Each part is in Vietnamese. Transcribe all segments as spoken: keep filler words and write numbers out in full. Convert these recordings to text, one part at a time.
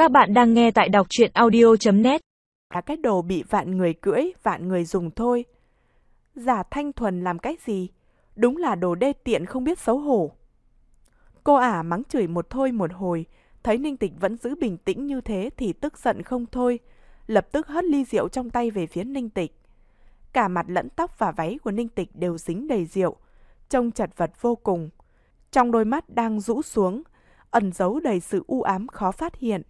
Các bạn đang nghe tại đọc truyện audio chấm net. Là cái đồ bị vạn người cưỡi, vạn người dùng thôi. Giả thanh thuần làm cái gì? Đúng là đồ đê tiện không biết xấu hổ. Cô ả mắng chửi một thôi một hồi, thấy Ninh Tịch vẫn giữ bình tĩnh như thế thì tức giận không thôi, lập tức hất ly rượu trong tay về phía Ninh Tịch. Cả mặt lẫn tóc và váy của Ninh Tịch đều dính đầy rượu, trông chật vật vô cùng. Trong đôi mắt đang rũ xuống, ẩn giấu đầy sự u ám khó phát hiện.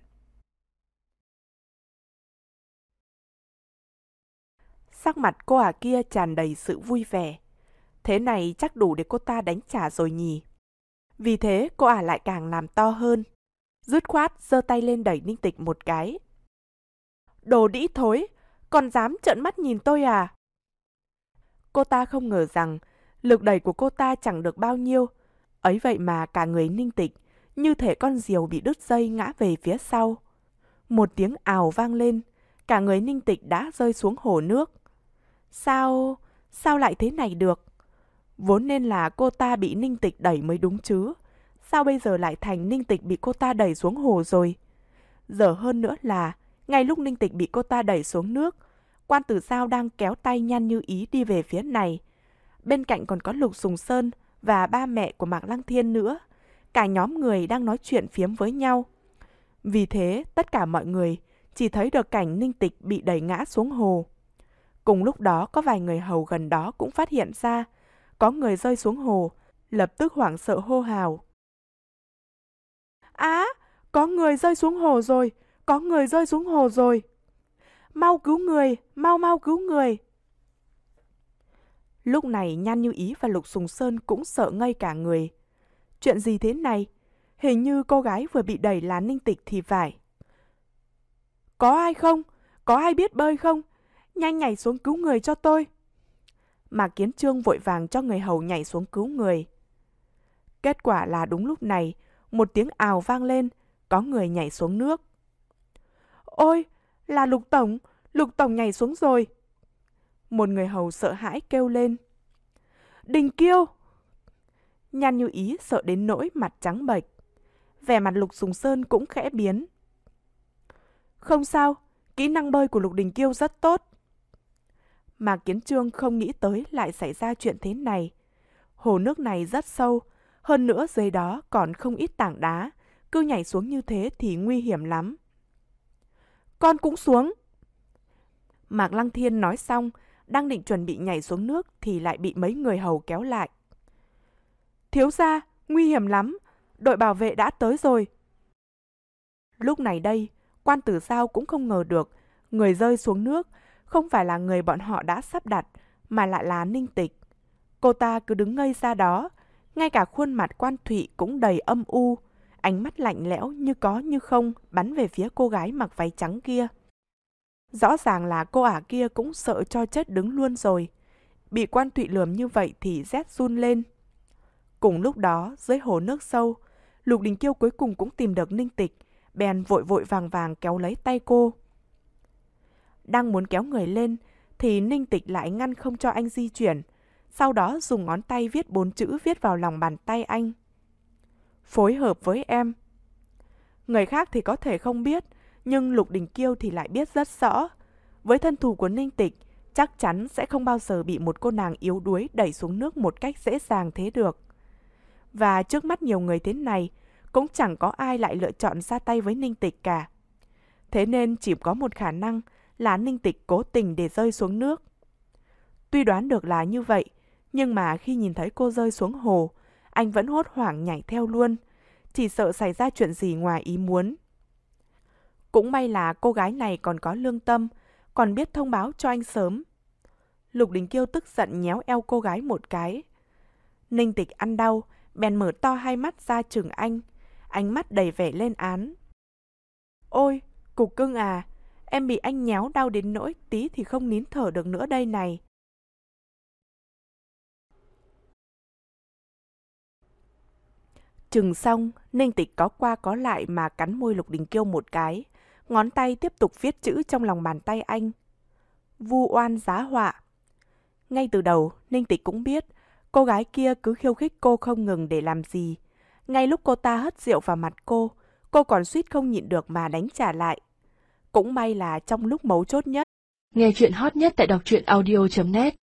Sắc mặt cô ả kia tràn đầy sự vui vẻ. Thế này chắc đủ để cô ta đánh trả rồi nhỉ. Vì thế cô ả lại càng làm to hơn. Dứt khoát giơ tay lên đẩy Ninh Tịch một cái. Đồ đĩ thối, còn dám trợn mắt nhìn tôi à? Cô ta không ngờ rằng lực đẩy của cô ta chẳng được bao nhiêu. Ấy vậy mà cả người Ninh Tịch như thể con diều bị đứt dây ngã về phía sau. Một tiếng ào vang lên, cả người Ninh Tịch đã rơi xuống hồ nước. Sao, sao lại thế này được? Vốn nên là cô ta bị Ninh Tịch đẩy mới đúng chứ. Sao bây giờ lại thành Ninh Tịch bị cô ta đẩy xuống hồ rồi? Dở hơn nữa là, ngay lúc Ninh Tịch bị cô ta đẩy xuống nước, Quan Tử Giao đang kéo tay Nhan Như Ý đi về phía này. Bên cạnh còn có Lục Sùng Sơn và ba mẹ của Mạc Lăng Thiên nữa. Cả nhóm người đang nói chuyện phiếm với nhau. Vì thế, tất cả mọi người chỉ thấy được cảnh Ninh Tịch bị đẩy ngã xuống hồ. Cùng lúc đó có vài người hầu gần đó cũng phát hiện ra có người rơi xuống hồ, lập tức hoảng sợ hô hào. Á, có người rơi xuống hồ rồi, có người rơi xuống hồ rồi. Mau cứu người, mau mau cứu người. Lúc này Nhan Như Ý và Lục Sùng Sơn cũng sợ ngây cả người. Chuyện gì thế này? Hình như cô gái vừa bị đẩy là Ninh Tịch thì phải. Có ai không? Có ai biết bơi không? Nhanh nhảy xuống cứu người cho tôi. Mạc Kiến Trương vội vàng cho người hầu nhảy xuống cứu người. Kết quả là đúng lúc này, một tiếng ào vang lên, có người nhảy xuống nước. Ôi, là Lục Tổng, Lục Tổng nhảy xuống rồi. Một người hầu sợ hãi kêu lên. Đình Kiêu! Nhan Như Ý sợ đến nỗi mặt trắng bệch. Vẻ mặt Lục Sùng Sơn cũng khẽ biến. Không sao, kỹ năng bơi của Lục Đình Kiêu rất tốt. Mạc Kiến Trương không nghĩ tới lại xảy ra chuyện thế này. Hồ nước này rất sâu, hơn nữa dưới đó còn không ít tảng đá, cứ nhảy xuống như thế thì nguy hiểm lắm. Con cũng xuống. Mạc Lăng Thiên nói xong, đang định chuẩn bị nhảy xuống nước thì lại bị mấy người hầu kéo lại. Thiếu gia, nguy hiểm lắm, đội bảo vệ đã tới rồi. Lúc này đây, Quan Tử Giao cũng không ngờ được người rơi xuống nước không phải là người bọn họ đã sắp đặt, mà lại là Ninh Tịch. Cô ta cứ đứng ngây ra đó, ngay cả khuôn mặt Quan Thụy cũng đầy âm u, ánh mắt lạnh lẽo như có như không bắn về phía cô gái mặc váy trắng kia. Rõ ràng là cô ả kia cũng sợ cho chết đứng luôn rồi. Bị Quan Thụy lườm như vậy thì rét run lên. Cùng lúc đó, dưới hồ nước sâu, Lục Đình Kiêu cuối cùng cũng tìm được Ninh Tịch, bèn vội vội vàng vàng kéo lấy tay cô. Đang muốn kéo người lên thì Ninh Tịch lại ngăn không cho anh di chuyển, sau đó dùng ngón tay viết bốn chữ viết vào lòng bàn tay anh. Phối hợp với em. Người khác thì có thể không biết, nhưng Lục Đình Kiêu thì lại biết rất rõ. Với thân thủ của Ninh Tịch, chắc chắn sẽ không bao giờ bị một cô nàng yếu đuối đẩy xuống nước một cách dễ dàng thế được. Và trước mắt nhiều người thế này, cũng chẳng có ai lại lựa chọn ra tay với Ninh Tịch cả. Thế nên chỉ có một khả năng là Ninh Tịch cố tình để rơi xuống nước. Tuy đoán được là như vậy, nhưng mà khi nhìn thấy cô rơi xuống hồ, anh vẫn hốt hoảng nhảy theo luôn, chỉ sợ xảy ra chuyện gì ngoài ý muốn. Cũng may là cô gái này còn có lương tâm, còn biết thông báo cho anh sớm. Lục Đình Kiêu tức giận nhéo eo cô gái một cái. Ninh Tịch ăn đau, bèn mở to hai mắt ra chừng anh, ánh mắt đầy vẻ lên án. Ôi, cục cưng à, em bị anh nhéo đau đến nỗi tí thì không nín thở được nữa đây này. Chừng xong, Ninh Tịch có qua có lại mà cắn môi Lục Đình Kiêu một cái, ngón tay tiếp tục viết chữ trong lòng bàn tay anh. Vu oan giá họa. Ngay từ đầu, Ninh Tịch cũng biết cô gái kia cứ khiêu khích cô không ngừng để làm gì. Ngay lúc cô ta hất rượu vào mặt cô, cô còn suýt không nhịn được mà đánh trả lại. Cũng may là trong lúc mấu chốt nhất. Nghe chuyện hot nhất tại đọc truyện audio chấm net